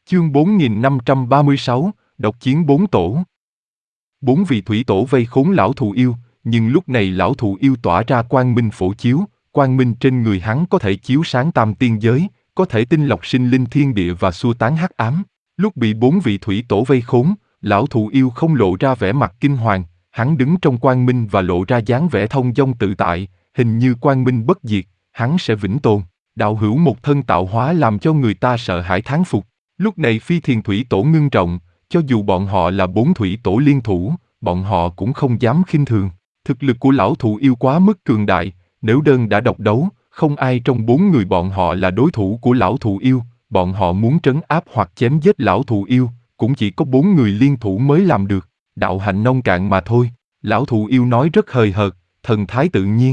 Chương 4536, độc chiến bốn tổ. Bốn vị thủy tổ vây khốn lão thù yêu, nhưng lúc này lão thù yêu tỏa ra quang minh phổ chiếu, quang minh trên người hắn có thể chiếu sáng tam tiên giới, có thể tinh lọc sinh linh thiên địa và xua tán hắc ám. Lúc bị bốn vị thủy tổ vây khốn, lão thù yêu không lộ ra vẻ mặt kinh hoàng, hắn đứng trong quang minh và lộ ra dáng vẻ thông dong tự tại, hình như quang minh bất diệt, hắn sẽ vĩnh tồn. Đạo hữu một thân tạo hóa làm cho người ta sợ hãi thán phục. Lúc này Phi Thiền Thủy Tổ ngưng trọng, cho dù bọn họ là bốn thủy tổ liên thủ, bọn họ cũng không dám khinh thường. Thực lực của lão thù yêu quá mức cường đại, nếu đơn đã độc đấu, không ai trong bốn người bọn họ là đối thủ của lão thù yêu. Bọn họ muốn trấn áp hoặc chém giết lão thù yêu, cũng chỉ có bốn người liên thủ mới làm được. Đạo hạnh nông cạn mà thôi. Lão thù yêu nói rất hời hợt, thần thái tự nhiên.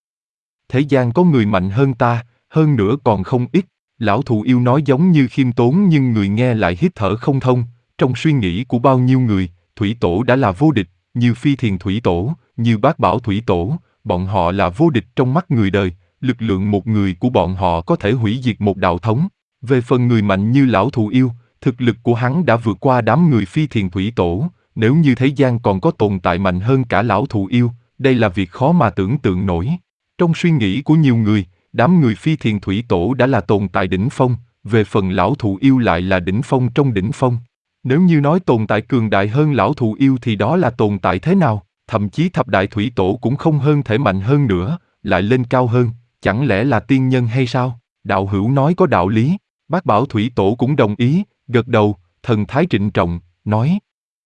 Thế gian có người mạnh hơn ta, hơn nữa còn không ít. Lão thù yêu nói giống như khiêm tốn nhưng người nghe lại hít thở không thông. Trong suy nghĩ của bao nhiêu người, thủy tổ đã là vô địch, như Phi Thiền Thủy Tổ, như Bát Bảo Thủy Tổ, bọn họ là vô địch trong mắt người đời, lực lượng một người của bọn họ có thể hủy diệt một đạo thống. Về phần người mạnh như lão thù yêu, thực lực của hắn đã vượt qua đám người Phi Thiền Thủy Tổ, nếu như thế gian còn có tồn tại mạnh hơn cả lão thù yêu, đây là việc khó mà tưởng tượng nổi. Trong suy nghĩ của nhiều người, đám người Phi Thiền Thủy Tổ đã là tồn tại đỉnh phong, về phần lão thù yêu lại là đỉnh phong trong đỉnh phong. Nếu như nói tồn tại cường đại hơn lão thù yêu thì đó là tồn tại thế nào? Thậm chí thập đại thủy tổ cũng không hơn thể mạnh hơn nữa, lại lên cao hơn, chẳng lẽ là tiên nhân hay sao? Đạo hữu nói có đạo lý. Bát Bảo Thủy Tổ cũng đồng ý, gật đầu, thần thái trịnh trọng, nói: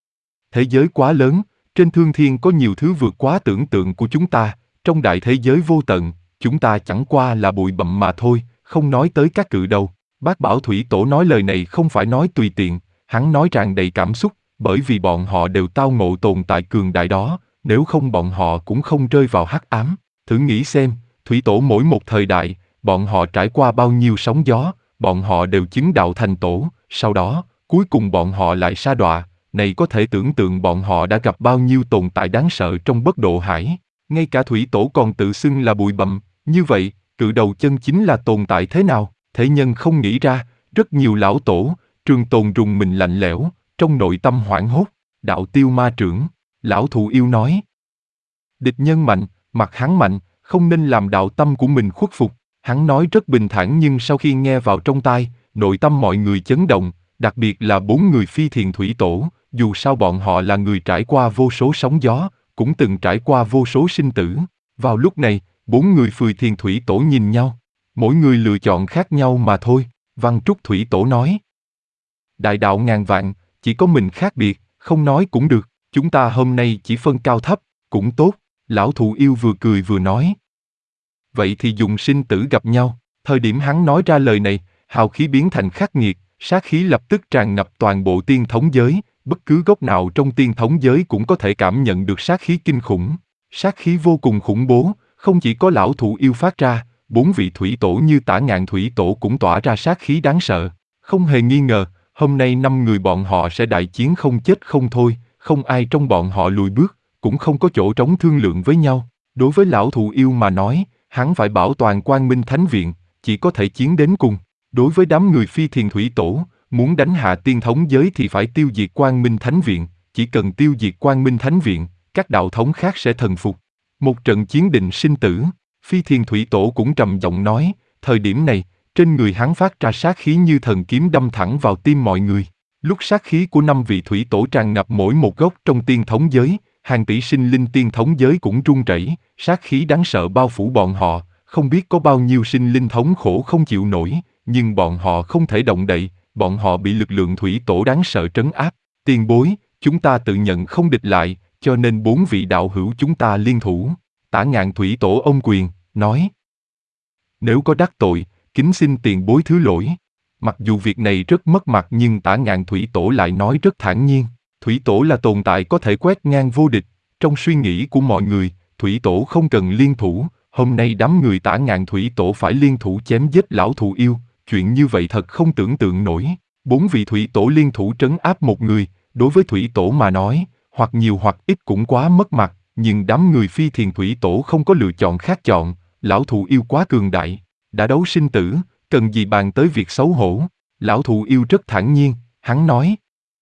thế giới quá lớn, trên thương thiên có nhiều thứ vượt quá tưởng tượng của chúng ta, trong đại thế giới vô tận, chúng ta chẳng qua là bụi bặm mà thôi, không nói tới các cự đầu. Bát Bảo Thủy Tổ nói lời này không phải nói tùy tiện, hắn nói tràn đầy cảm xúc, bởi vì bọn họ đều tao ngộ tồn tại cường đại đó, nếu không bọn họ cũng không rơi vào hắc ám. Thử nghĩ xem, Thủy Tổ mỗi một thời đại, bọn họ trải qua bao nhiêu sóng gió, bọn họ đều chứng đạo thành tổ, sau đó, cuối cùng bọn họ lại sa đọa, này có thể tưởng tượng bọn họ đã gặp bao nhiêu tồn tại đáng sợ trong bất độ hải. Ngay cả Thủy Tổ còn tự xưng là bụi bặm, như vậy, cự đầu chân chính là tồn tại thế nào? Thế nhân không nghĩ ra, rất nhiều lão tổ, Trường Tồn rùng mình lạnh lẽo, trong nội tâm hoảng hốt. Đạo Tiêu Ma Trưởng, lão thù yêu nói: địch nhân mạnh, mặt hắn mạnh, không nên làm đạo tâm của mình khuất phục. Hắn nói rất bình thản nhưng sau khi nghe vào trong tai, nội tâm mọi người chấn động, đặc biệt là bốn người Phi Thiền Thủy Tổ, dù sao bọn họ là người trải qua vô số sóng gió, cũng từng trải qua vô số sinh tử. Vào lúc này, bốn người Phi Thiền Thủy Tổ nhìn nhau, mỗi người lựa chọn khác nhau mà thôi. Văn Trúc Thủy Tổ nói: đại đạo ngàn vạn, chỉ có mình khác biệt, không nói cũng được, chúng ta hôm nay chỉ phân cao thấp, cũng tốt. Lão thù yêu vừa cười vừa nói: vậy thì dùng sinh tử gặp nhau. Thời điểm hắn nói ra lời này, hào khí biến thành khắc nghiệt, sát khí lập tức tràn ngập toàn bộ tiên thống giới, bất cứ góc nào trong tiên thống giới cũng có thể cảm nhận được sát khí kinh khủng. Sát khí vô cùng khủng bố, không chỉ có lão thù yêu phát ra, bốn vị thủy tổ như Tả Ngạn Thủy Tổ cũng tỏa ra sát khí đáng sợ. Không hề nghi ngờ, hôm nay 5 người bọn họ sẽ đại chiến không chết không thôi, không ai trong bọn họ lùi bước, cũng không có chỗ trống thương lượng với nhau. Đối với lão thù yêu mà nói, hắn phải bảo toàn Quang Minh Thánh Viện, chỉ có thể chiến đến cùng. Đối với đám người Phi Thiền Thủy Tổ, muốn đánh hạ tiên thống giới thì phải tiêu diệt Quang Minh Thánh Viện, chỉ cần tiêu diệt Quang Minh Thánh Viện, các đạo thống khác sẽ thần phục. Một trận chiến định sinh tử. Phi Thiền Thủy Tổ cũng trầm giọng nói, thời điểm này, trên người hắn phát ra sát khí như thần kiếm đâm thẳng vào tim mọi người. Lúc sát khí của 5 vị thủy tổ tràn ngập mỗi một góc trong tiên thống giới, hàng tỷ sinh linh tiên thống giới cũng run rẩy, sát khí đáng sợ bao phủ bọn họ, không biết có bao nhiêu sinh linh thống khổ không chịu nổi, nhưng bọn họ không thể động đậy, bọn họ bị lực lượng thủy tổ đáng sợ trấn áp. Tiền bối, chúng ta tự nhận không địch lại, cho nên 4 vị đạo hữu chúng ta liên thủ. Tả Ngạn Thủy Tổ ôm quyền, nói: nếu có đắc tội, kính xin tiền bối thứ lỗi. Mặc dù việc này rất mất mặt nhưng Tả Ngạn Thủy Tổ lại nói rất thản nhiên. Thủy Tổ là tồn tại có thể quét ngang vô địch. Trong suy nghĩ của mọi người, Thủy Tổ không cần liên thủ. Hôm nay đám người Tả Ngạn Thủy Tổ phải liên thủ chém giết lão thù yêu. Chuyện như vậy thật không tưởng tượng nổi. 4 vị Thủy Tổ liên thủ trấn áp một người, đối với Thủy Tổ mà nói, hoặc nhiều hoặc ít cũng quá mất mặt. Nhưng đám người Phi Thiền Thủy Tổ không có lựa chọn khác chọn. Lão thù yêu quá cường đại, đã đấu sinh tử, cần gì bàn tới việc xấu hổ. Lão thụ yêu rất thản nhiên, hắn nói.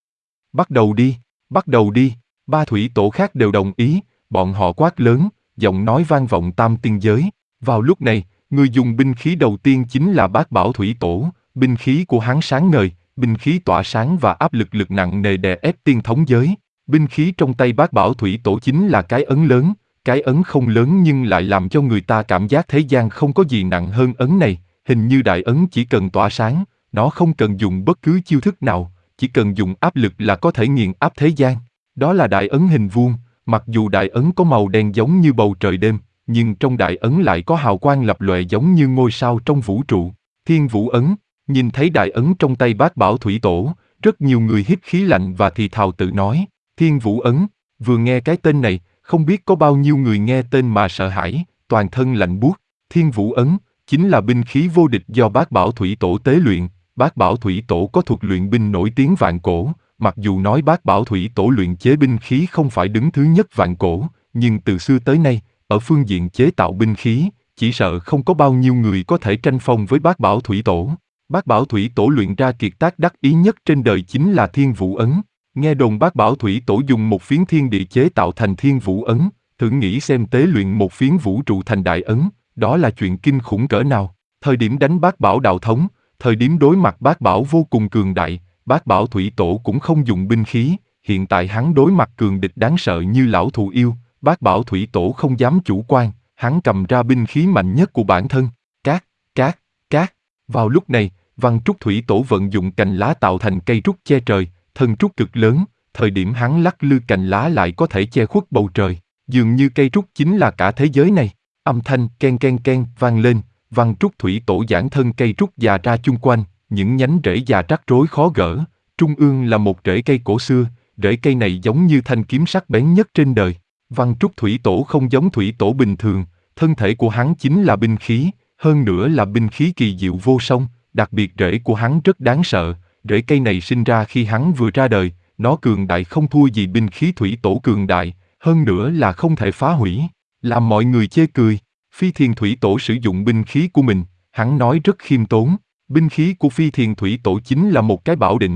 Bắt đầu đi, bắt đầu đi, ba thủy tổ khác đều đồng ý, bọn họ quát lớn, giọng nói vang vọng tam tiên giới. Vào lúc này, người dùng binh khí đầu tiên chính là Bát Bảo Thủy Tổ, binh khí của hắn sáng ngời, binh khí tỏa sáng và áp lực nặng nề đè ép tiên thống giới. Binh khí trong tay Bát Bảo Thủy Tổ chính là cái ấn lớn, cái ấn không lớn nhưng lại làm cho người ta cảm giác thế gian không có gì nặng hơn ấn này, hình như đại ấn chỉ cần tỏa sáng, nó không cần dùng bất cứ chiêu thức nào, chỉ cần dùng áp lực là có thể nghiền áp thế gian. Đó là đại ấn hình vuông, mặc dù đại ấn có màu đen giống như bầu trời đêm, nhưng trong đại ấn lại có hào quang lập lòe giống như ngôi sao trong vũ trụ. Thiên Vũ Ấn, nhìn thấy đại ấn trong tay Bát Bảo Thủy Tổ, rất nhiều người hít khí lạnh và thì thào tự nói, Thiên Vũ Ấn, vừa nghe cái tên này, không biết có bao nhiêu người nghe tên mà sợ hãi, toàn thân lạnh buốt. Thiên Vũ Ấn, chính là binh khí vô địch do Bát Bảo Thủy Tổ tế luyện. Bát Bảo Thủy Tổ có thuật luyện binh nổi tiếng vạn cổ, mặc dù nói Bát Bảo Thủy Tổ luyện chế binh khí không phải đứng thứ nhất vạn cổ, nhưng từ xưa tới nay, ở phương diện chế tạo binh khí, chỉ sợ không có bao nhiêu người có thể tranh phong với Bát Bảo Thủy Tổ. Bát Bảo Thủy Tổ luyện ra kiệt tác đắc ý nhất trên đời chính là Thiên Vũ Ấn. Nghe đồn Bát Bảo Thủy Tổ dùng một phiến thiên địa chế tạo thành Thiên Vũ Ấn, thử nghĩ xem tế luyện một phiến vũ trụ thành đại ấn, đó là chuyện kinh khủng cỡ nào. Thời điểm đánh Bát Bảo Đạo Thống, thời điểm đối mặt Bát Bảo vô cùng cường đại, Bát Bảo Thủy Tổ cũng không dùng binh khí, hiện tại hắn đối mặt cường địch đáng sợ như lão thù yêu, Bát Bảo Thủy Tổ không dám chủ quan, hắn cầm ra binh khí mạnh nhất của bản thân, cát, cát, cát. Vào lúc này, Văn Trúc Thủy Tổ vận dụng cành lá tạo thành cây trúc che trời, thân trúc cực lớn, thời điểm hắn lắc lư cành lá lại có thể che khuất bầu trời, dường như cây trúc chính là cả thế giới này. Âm thanh ken ken ken vang lên, Văn Trúc Thủy Tổ giãn thân cây trúc già ra chung quanh, những nhánh rễ già rắc rối khó gỡ, trung ương là một rễ cây cổ xưa, rễ cây này giống như thanh kiếm sắc bén nhất trên đời. Văn Trúc Thủy Tổ không giống Thủy Tổ bình thường, thân thể của hắn chính là binh khí, hơn nữa là binh khí kỳ diệu vô song, đặc biệt rễ của hắn rất đáng sợ, rễ cây này sinh ra khi hắn vừa ra đời, nó cường đại không thua gì binh khí Thủy Tổ cường đại, hơn nữa là không thể phá hủy, làm mọi người chê cười. Phi Thiền Thủy Tổ sử dụng binh khí của mình, hắn nói rất khiêm tốn, binh khí của Phi Thiền Thủy Tổ chính là một cái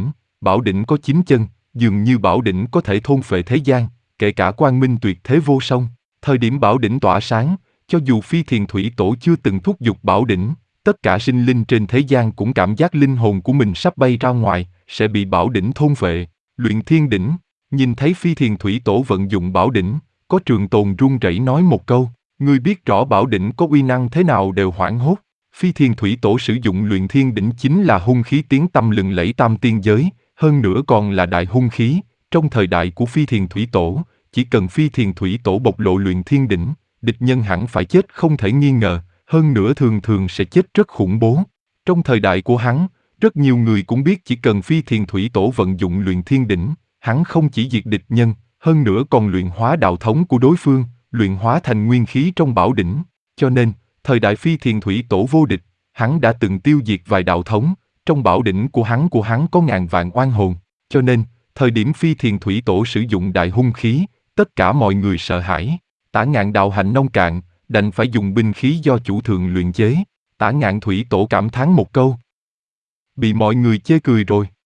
bảo đỉnh có 9 chân, dường như bảo đỉnh có thể thôn phệ thế gian, kể cả quang minh tuyệt thế vô song. Thời điểm bảo đỉnh tỏa sáng, cho dù Phi Thiền Thủy Tổ chưa từng thúc giục bảo đỉnh, tất cả sinh linh trên thế gian cũng cảm giác linh hồn của mình sắp bay ra ngoài, sẽ bị bảo đỉnh thôn phệ. Luyện Thiên Đỉnh, nhìn thấy Phi Thiền Thủy Tổ vận dụng bảo đỉnh, có Trường Tồn run rẩy nói một câu, người biết rõ bảo đỉnh có uy năng thế nào đều hoảng hốt. Phi Thiền Thủy Tổ sử dụng Luyện Thiên Đỉnh chính là hung khí tiếng tăm lừng lẫy tam tiên giới, hơn nữa còn là đại hung khí. Trong thời đại của Phi Thiền Thủy Tổ, chỉ cần Phi Thiền Thủy Tổ bộc lộ Luyện Thiên Đỉnh, địch nhân hẳn phải chết không thể nghi ngờ, hơn nữa thường thường sẽ chết rất khủng bố. Trong thời đại của hắn, rất nhiều người cũng biết chỉ cần Phi Thiền Thủy Tổ vận dụng Luyện Thiên Đỉnh, hắn không chỉ diệt địch nhân, hơn nữa còn luyện hóa đạo thống của đối phương, luyện hóa thành nguyên khí trong bảo đỉnh. Cho nên, thời đại Phi Thiền Thủy Tổ vô địch, hắn đã từng tiêu diệt vài đạo thống, trong bảo đỉnh của hắn có ngàn vạn oan hồn. Cho nên, thời điểm Phi Thiền Thủy Tổ sử dụng đại hung khí, tất cả mọi người sợ hãi. Tả Ngạn đạo hạnh nông cạn, đành phải dùng binh khí do chủ thượng luyện chế. Tả Ngạn Thủy Tổ cảm thán một câu. Bị mọi người chê cười rồi.